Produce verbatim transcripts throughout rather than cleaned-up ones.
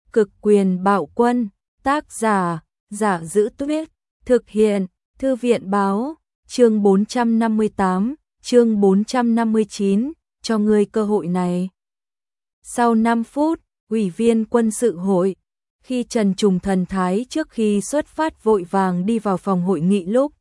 Cực quyền bạo quân, tác giả, Giả Giữ Tuyết, thực hiện, Thư viện báo, chương bốn trăm năm mươi tám, chương bốn trăm năm mươi chín, cho ngươi cơ hội này. Sau năm phút, ủy viên quân sự hội, khi Trần Trùng thần thái trước khi xuất phát vội vàng đi vào phòng hội nghị lúc,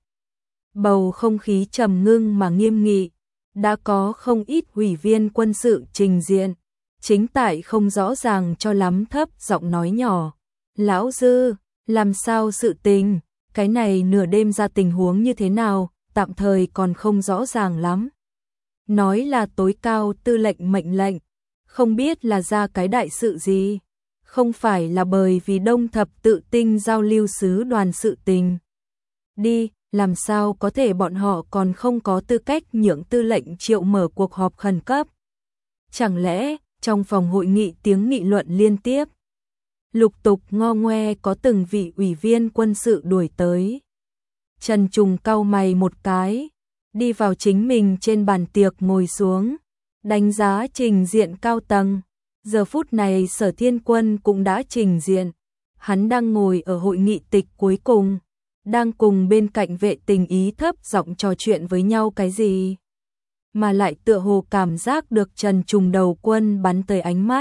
bầu không khí trầm ngưng mà nghiêm nghị, đã có không ít ủy viên quân sự trình diện. Chính tại không rõ ràng cho lắm thấp giọng nói nhỏ. Lão Dư, làm sao sự tình, cái này nửa đêm ra tình huống như thế nào, tạm thời còn không rõ ràng lắm. Nói là tối cao tư lệnh mệnh lệnh, không biết là ra cái đại sự gì, không phải là bởi vì Đông Thập Tự Tinh giao lưu sứ đoàn sự tình. Đi, làm sao có thể bọn họ còn không có tư cách nhượng tư lệnh triệu mở cuộc họp khẩn cấp. Chẳng lẽ trong phòng hội nghị tiếng nghị luận liên tiếp, lục tục ngo ngoe có từng vị ủy viên quân sự đuổi tới. Trần Trùng cau mày một cái, đi vào chính mình trên bàn tiệc ngồi xuống, đánh giá trình diện cao tầng. Giờ phút này Sở Thiên Quân cũng đã trình diện, hắn đang ngồi ở hội nghị tịch cuối cùng, đang cùng bên cạnh vệ tình ý thấp giọng trò chuyện với nhau cái gì. Mà lại tựa hồ cảm giác được Trần Trùng đầu quân bắn tới ánh mắt.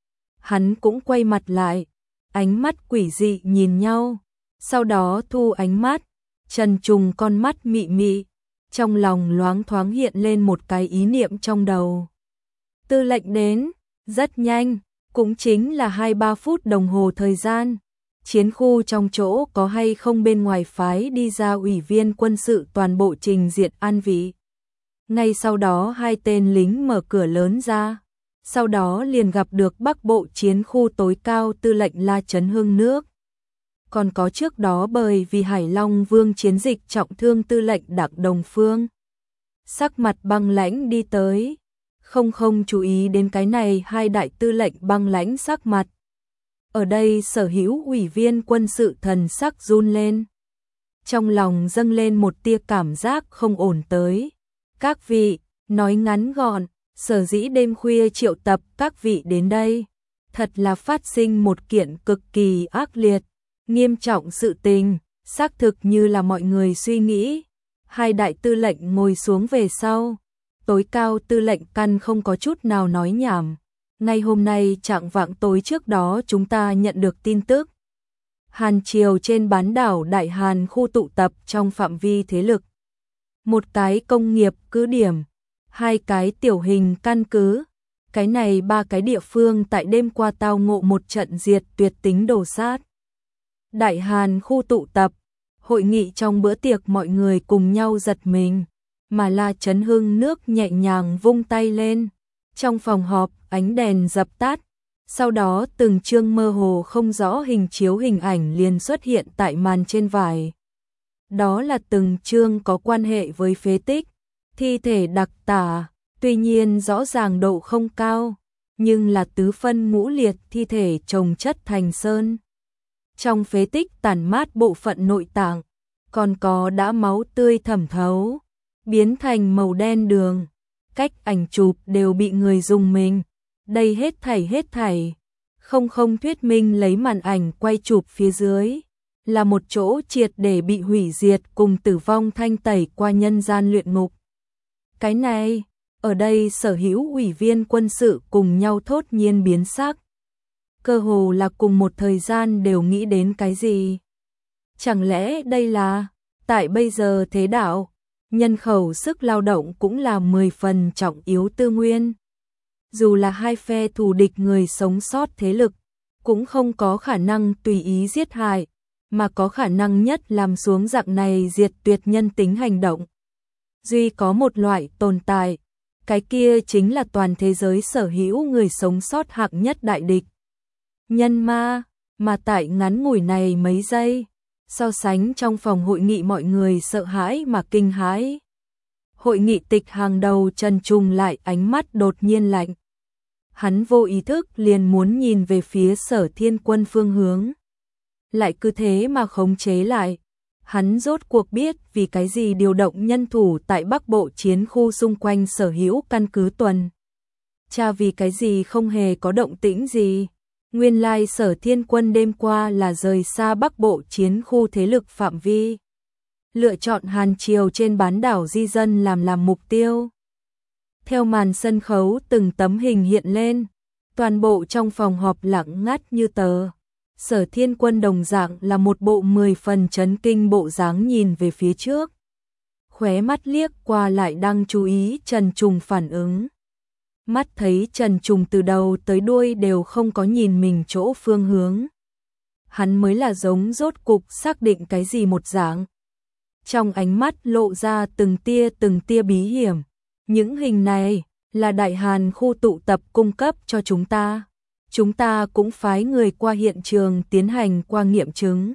Hắn cũng quay mặt lại, ánh mắt quỷ dị nhìn nhau, sau đó thu ánh mắt, Trần Trùng con mắt mị mị, trong lòng loáng thoáng hiện lên một cái ý niệm trong đầu. Tư lệnh đến, rất nhanh, cũng chính là hai ba phút đồng hồ thời gian, chiến khu trong chỗ có hay không bên ngoài phái đi ra ủy viên quân sự toàn bộ trình diện an vị. Ngay sau đó hai tên lính mở cửa lớn ra, sau đó liền gặp được Bắc Bộ chiến khu tối cao tư lệnh La Trấn Hưng nước. Còn có trước đó bởi vì Hải Long Vương chiến dịch trọng thương tư lệnh Đặng Đồng Phương. Sắc mặt băng lãnh đi tới, không không chú ý đến cái này hai đại tư lệnh băng lãnh sắc mặt. Ở đây sở hữu ủy viên quân sự thần sắc run lên. Trong lòng dâng lên một tia cảm giác không ổn tới. Các vị, nói ngắn gọn, sở dĩ đêm khuya triệu tập các vị đến đây, thật là phát sinh một kiện cực kỳ ác liệt, nghiêm trọng sự tình, xác thực như là mọi người suy nghĩ. Hai đại tư lệnh ngồi xuống về sau, tối cao tư lệnh căn không có chút nào nói nhảm. Ngay hôm nay trạng vạng tối trước đó chúng ta nhận được tin tức. Hàn Triều trên bán đảo Đại Hàn khu tụ tập trong phạm vi thế lực. Một cái công nghiệp cứ điểm, hai cái tiểu hình căn cứ. Cái này ba cái địa phương tại đêm qua tao ngộ một trận diệt tuyệt tính đổ sát. Đại Hàn khu tụ tập, hội nghị trong bữa tiệc mọi người cùng nhau giật mình, mà La Trấn Hưng nước nhẹ nhàng vung tay lên. Trong phòng họp, ánh đèn dập tắt, sau đó từng chương mơ hồ không rõ hình chiếu hình ảnh liền xuất hiện tại màn trên vải. Đó là từng chương có quan hệ với phế tích, thi thể đặc tả, tuy nhiên rõ ràng độ không cao, nhưng là tứ phân ngũ liệt thi thể chồng chất thành sơn. Trong phế tích tản mát bộ phận nội tạng, còn có đã máu tươi thẩm thấu, biến thành màu đen đường. Cách ảnh chụp đều bị người dùng mình. Đây hết thảy hết thảy. Không không thuyết minh lấy màn ảnh quay chụp phía dưới. Là một chỗ triệt để bị hủy diệt cùng tử vong thanh tẩy qua nhân gian luyện ngục. Cái này, ở đây sở hữu ủy viên quân sự cùng nhau thốt nhiên biến sắc. Cơ hồ là cùng một thời gian đều nghĩ đến cái gì. Chẳng lẽ đây là, tại bây giờ thế đạo, nhân khẩu sức lao động cũng là mười phần trọng yếu tư nguyên. Dù là hai phe thù địch người sống sót thế lực, cũng không có khả năng tùy ý giết hại, mà có khả năng nhất làm xuống dạng này diệt tuyệt nhân tính hành động. Duy có một loại tồn tại, cái kia chính là toàn thế giới sở hữu người sống sót hạng nhất đại địch. Nhân ma, mà tại ngắn ngủi này mấy giây, so sánh trong phòng hội nghị mọi người sợ hãi mà kinh hãi. Hội nghị tịch hàng đầu Trần Trùng lại ánh mắt đột nhiên lạnh. Hắn vô ý thức liền muốn nhìn về phía Sở Thiên Quân phương hướng. Lại cứ thế mà khống chế lại. Hắn rốt cuộc biết vì cái gì điều động nhân thủ tại Bắc Bộ chiến khu xung quanh sở hữu căn cứ tuần. Cha vì cái gì không hề có động tĩnh gì. Nguyên lai Sở Thiên Quân đêm qua là rời xa Bắc Bộ chiến khu thế lực phạm vi, lựa chọn Hàn Triều trên bán đảo di dân làm làm mục tiêu. Theo màn sân khấu từng tấm hình hiện lên, toàn bộ trong phòng họp lặng ngắt như tờ. Sở Thiên Quân đồng dạng là một bộ mười phần chấn kinh bộ dáng nhìn về phía trước. Khóe mắt liếc qua lại đang chú ý Trần Trùng phản ứng. Mắt thấy Trần Trùng từ đầu tới đuôi đều không có nhìn mình chỗ phương hướng. Hắn mới là giống rốt cục xác định cái gì một dạng. Trong ánh mắt lộ ra từng tia từng tia bí hiểm. Những hình này là Đại Hàn khu tụ tập cung cấp cho chúng ta. Chúng ta cũng phái người qua hiện trường tiến hành qua nghiệm chứng.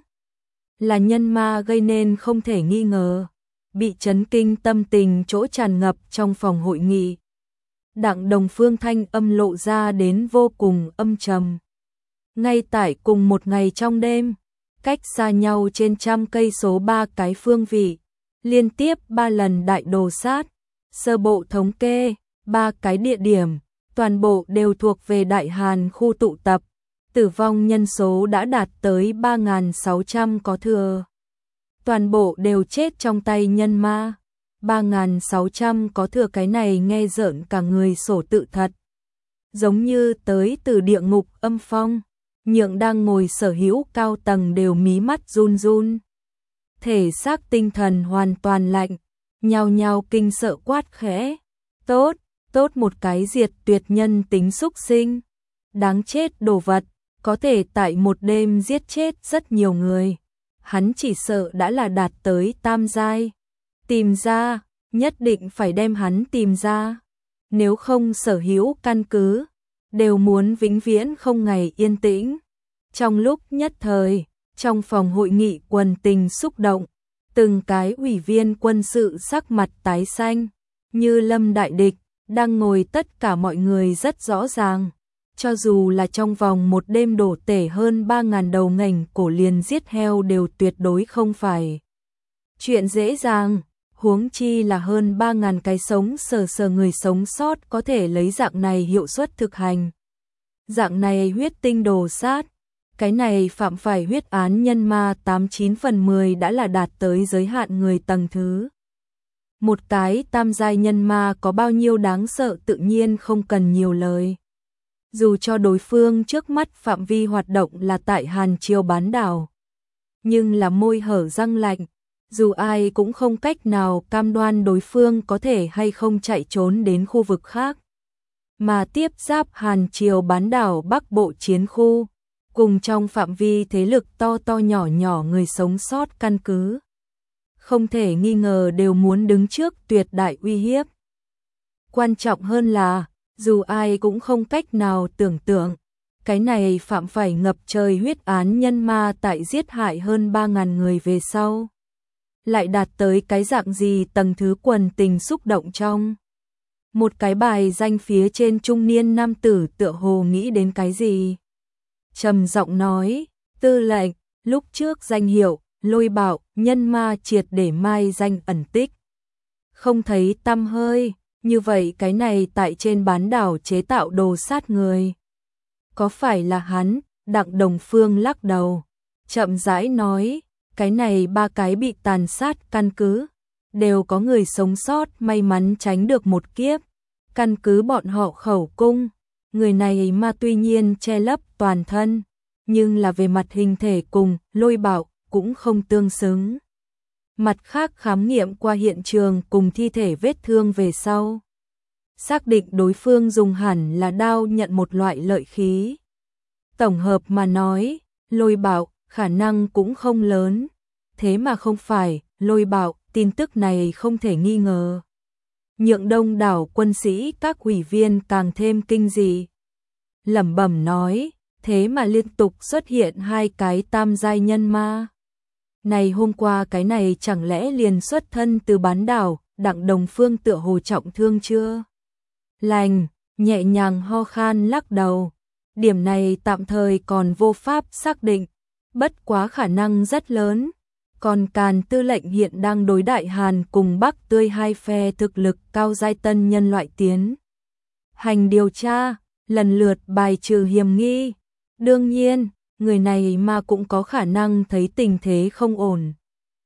Là nhân ma gây nên không thể nghi ngờ. Bị chấn kinh tâm tình chỗ tràn ngập trong phòng hội nghị. Đặng Đồng Phương thanh âm lộ ra đến vô cùng âm trầm. Ngay tại cùng một ngày trong đêm, cách xa nhau trên trăm cây số ba cái phương vị, liên tiếp ba lần đại đồ sát, sơ bộ thống kê, ba cái địa điểm, toàn bộ đều thuộc về Đại Hàn khu tụ tập, tử vong nhân số đã đạt tới ba nghìn sáu trăm có thừa. Toàn bộ đều chết trong tay nhân ma. ba nghìn sáu trăm có thừa, cái này nghe rợn cả người sổ tự thật. Giống như tới từ địa ngục âm phong, nhượng đang ngồi sở hữu cao tầng đều mí mắt run run. Thể xác tinh thần hoàn toàn lạnh, nhao nhao kinh sợ quát khẽ. Tốt, tốt một cái diệt tuyệt nhân tính xúc sinh. Đáng chết đồ vật, có thể tại một đêm giết chết rất nhiều người. Hắn chỉ sợ đã là đạt tới tam giai. Tìm ra, nhất định phải đem hắn tìm ra. Nếu không sở hữu căn cứ, đều muốn vĩnh viễn không ngày yên tĩnh. Trong lúc nhất thời, trong phòng hội nghị quần tình xúc động, từng cái ủy viên quân sự sắc mặt tái xanh, như lâm đại địch, đang ngồi tất cả mọi người rất rõ ràng. Cho dù là trong vòng một đêm đổ tể hơn ba nghìn đầu ngành cổ liền giết heo đều tuyệt đối không phải chuyện dễ dàng, huống chi là hơn ba nghìn cái sống sờ sờ người sống sót có thể lấy dạng này hiệu suất thực hành. Dạng này huyết tinh đồ sát, cái này phạm phải huyết án nhân ma tám chín phần mười đã là đạt tới giới hạn người tầng thứ. Một cái tam giai nhân ma có bao nhiêu đáng sợ tự nhiên không cần nhiều lời. Dù cho đối phương trước mắt phạm vi hoạt động là tại Hàn Triều bán đảo, nhưng là môi hở răng lạnh, dù ai cũng không cách nào cam đoan đối phương có thể hay không chạy trốn đến khu vực khác. Mà tiếp giáp Hàn Triều bán đảo Bắc Bộ chiến khu, cùng trong phạm vi thế lực to to nhỏ nhỏ người sống sót căn cứ. Không thể nghi ngờ đều muốn đứng trước tuyệt đại uy hiếp. Quan trọng hơn là, dù ai cũng không cách nào tưởng tượng, cái này phạm phải ngập trời huyết án nhân ma tại giết hại hơn ba nghìn người về sau. Lại đạt tới cái dạng gì tầng thứ quần tình xúc động trong. Một cái bài danh phía trên trung niên nam tử tựa hồ nghĩ đến cái gì. Trầm giọng nói, tư lệnh, lúc trước danh hiệu, Lôi Bạo, nhân ma triệt để mai danh ẩn tích. Không thấy tăm hơi. Như vậy cái này tại trên bán đảo chế tạo đồ sát người. Có phải là hắn? Đặng Đồng Phương lắc đầu. Chậm rãi nói, cái này ba cái bị tàn sát căn cứ. Đều có người sống sót may mắn tránh được một kiếp. Căn cứ bọn họ khẩu cung. Người này ma tuy nhiên che lấp toàn thân. Nhưng là về mặt hình thể cùng Lôi Bạo cũng không tương xứng. Mặt khác khám nghiệm qua hiện trường cùng thi thể vết thương về sau. Xác định đối phương dùng hẳn là đao nhận một loại lợi khí. Tổng hợp mà nói, Lôi Bạo khả năng cũng không lớn. Thế mà không phải, Lôi Bạo, tin tức này không thể nghi ngờ. Nhượng đông đảo quân sĩ các ủy viên càng thêm kinh dị. Lẩm bẩm nói, thế mà liên tục xuất hiện hai cái tam giai nhân ma. Này hôm qua cái này chẳng lẽ liền xuất thân từ bán đảo, Đặng Đồng Phương tựa hồ trọng thương chưa? Lành, nhẹ nhàng ho khan lắc đầu. Điểm này tạm thời còn vô pháp xác định, bất quá khả năng rất lớn. Còn Càn tư lệnh hiện đang đối Đại Hàn cùng Bắc Tươi hai phe thực lực cao giai tân nhân loại tiến hành điều tra, lần lượt bài trừ hiểm nghi. Đương nhiên, người này mà cũng có khả năng thấy tình thế không ổn,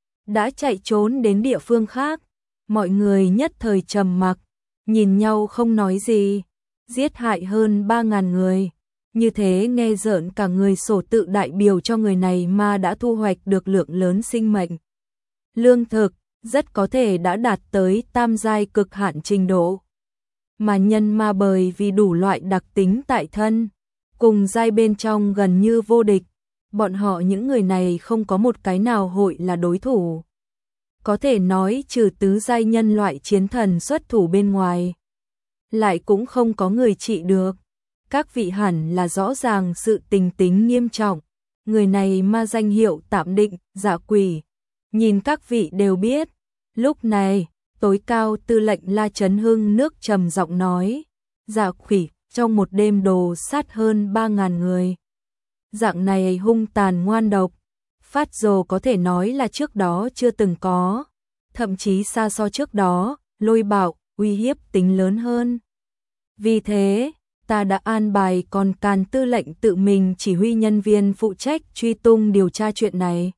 đã chạy trốn đến địa phương khác. Mọi người nhất thời trầm mặc, nhìn nhau không nói gì. Giết hại hơn ba ngàn người, như thế nghe rợn cả người, sổ tự đại biểu cho người này mà đã thu hoạch được lượng lớn sinh mệnh. Lương thực, rất có thể đã đạt tới tam giai cực hạn trình độ. Mà nhân ma bởi vì đủ loại đặc tính tại thân, cùng giai bên trong gần như vô địch. Bọn họ những người này không có một cái nào hội là đối thủ. Có thể nói trừ tứ giai nhân loại chiến thần xuất thủ bên ngoài, lại cũng không có người trị được. Các vị hẳn là rõ ràng sự tình tính nghiêm trọng. Người này ma danh hiệu tạm định, Dạ Quỷ. Nhìn các vị đều biết. Lúc này, tối cao tư lệnh La Chấn Hưng nước trầm giọng nói. Dạ Quỷ, trong một đêm đồ sát hơn ba ngàn người. Dạng này hung tàn ngoan độc. Phát rồ có thể nói là trước đó chưa từng có. Thậm chí xa so trước đó, lôi bạo, uy hiếp tính lớn hơn. Vì thế, ta đã an bài còn Càn tư lệnh tự mình chỉ huy nhân viên phụ trách truy tung điều tra chuyện này.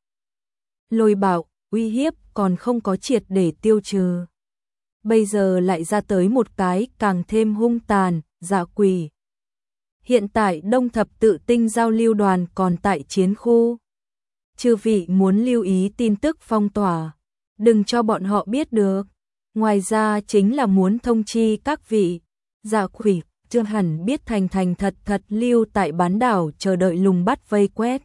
Lôi bạo, uy hiếp còn không có triệt để tiêu trừ. Bây giờ lại ra tới một cái càng thêm hung tàn, Dạ Quỷ. Hiện tại Đông Thập Tự Tinh giao lưu đoàn còn tại chiến khu. Chư vị muốn lưu ý tin tức phong tỏa, đừng cho bọn họ biết được. Ngoài ra chính là muốn thông chi các vị. Dạ Quỷ chưa hẳn biết thành thành thật thật lưu tại bán đảo chờ đợi lùng bắt vây quét.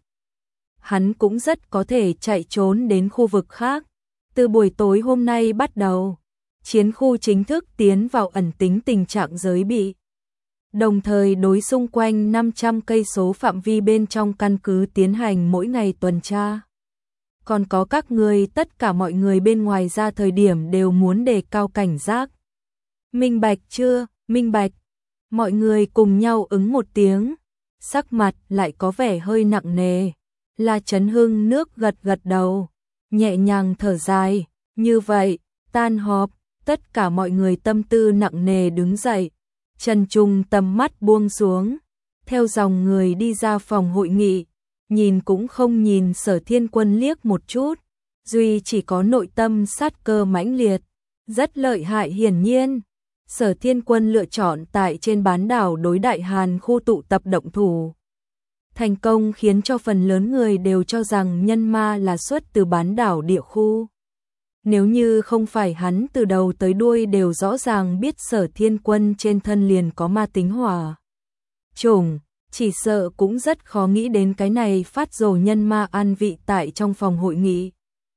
Hắn cũng rất có thể chạy trốn đến khu vực khác. Từ buổi tối hôm nay bắt đầu, chiến khu chính thức tiến vào ẩn tính tình trạng giới bị. Đồng thời đối xung quanh năm trăm cây số phạm vi bên trong căn cứ tiến hành mỗi ngày tuần tra. Còn có các người, tất cả mọi người bên ngoài ra thời điểm đều muốn đề cao cảnh giác. Minh bạch chưa? Minh bạch. Mọi người cùng nhau ứng một tiếng, sắc mặt lại có vẻ hơi nặng nề. La Chấn Hưng nước gật gật đầu, nhẹ nhàng thở dài. Như vậy, tan họp, tất cả mọi người tâm tư nặng nề đứng dậy. Trần Trung tầm mắt buông xuống, theo dòng người đi ra phòng hội nghị, nhìn cũng không nhìn Sở Thiên Quân liếc một chút, duy chỉ có nội tâm sát cơ mãnh liệt, rất lợi hại. Hiển nhiên, Sở Thiên Quân lựa chọn tại trên bán đảo đối Đại Hàn khu tụ tập động thủ. Thành công khiến cho phần lớn người đều cho rằng nhân ma là xuất từ bán đảo địa khu. Nếu như không phải hắn từ đầu tới đuôi đều rõ ràng biết Sở Thiên Quân trên thân liền có ma tính hỏa chủng, chỉ sợ cũng rất khó nghĩ đến cái này phát rồ nhân ma an vị tại trong phòng hội nghị.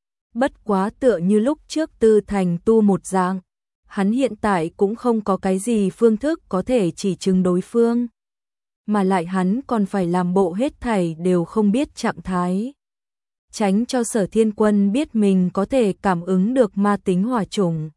Bất quá tựa như lúc trước Tư Thành tu một dạng, hắn hiện tại cũng không có cái gì phương thức có thể chỉ trừng đối phương. Mà lại hắn còn phải làm bộ hết thảy đều không biết trạng thái. Tránh cho Sở Thiên Quân biết mình có thể cảm ứng được ma tính hỏa chủng.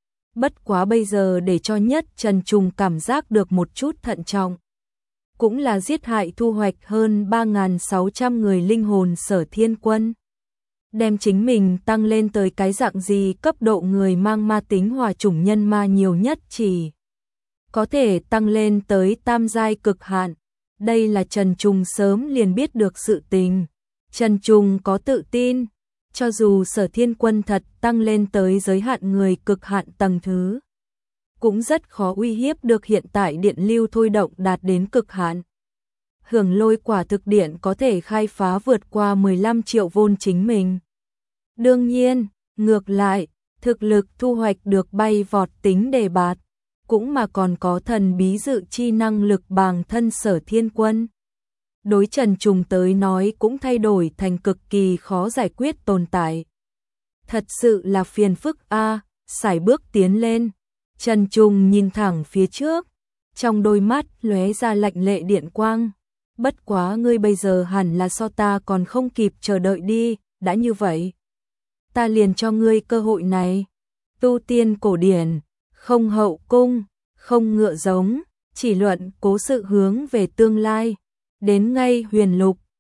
Bất quá bây giờ để cho nhất Trần Trung cảm giác được một chút thận trọng. Cũng là giết hại thu hoạch hơn ba nghìn sáu trăm người linh hồn Sở Thiên Quân. Đem chính mình tăng lên tới cái dạng gì cấp độ người mang ma tính hỏa chủng nhân ma nhiều nhất chỉ có thể tăng lên tới tam giai cực hạn. Đây là Trần Trung sớm liền biết được sự tình. Trần Trung có tự tin, cho dù Sở Thiên Quân thật tăng lên tới giới hạn người cực hạn tầng thứ, cũng rất khó uy hiếp được hiện tại điện lưu thôi động đạt đến cực hạn. Hưởng lôi quả thực điện có thể khai phá vượt qua mười lăm triệu vôn chính mình. Đương nhiên, ngược lại, thực lực thu hoạch được bay vọt tính đề bạt, cũng mà còn có thần bí dự chi năng lực bằng thân Sở Thiên Quân. Đối Trần Trung tới nói cũng thay đổi thành cực kỳ khó giải quyết tồn tại. Thật sự là phiền phức a. À, sải bước tiến lên. Trần Trung nhìn thẳng phía trước, trong đôi mắt lóe ra lạnh lệ điện quang. Bất quá ngươi bây giờ hẳn là so ta còn không kịp chờ đợi đi, đã như vậy, ta liền cho ngươi cơ hội này. Tu tiên cổ điển, không hậu cung, không ngựa giống, chỉ luận cố sự hướng về tương lai. Đến ngay huyền lục,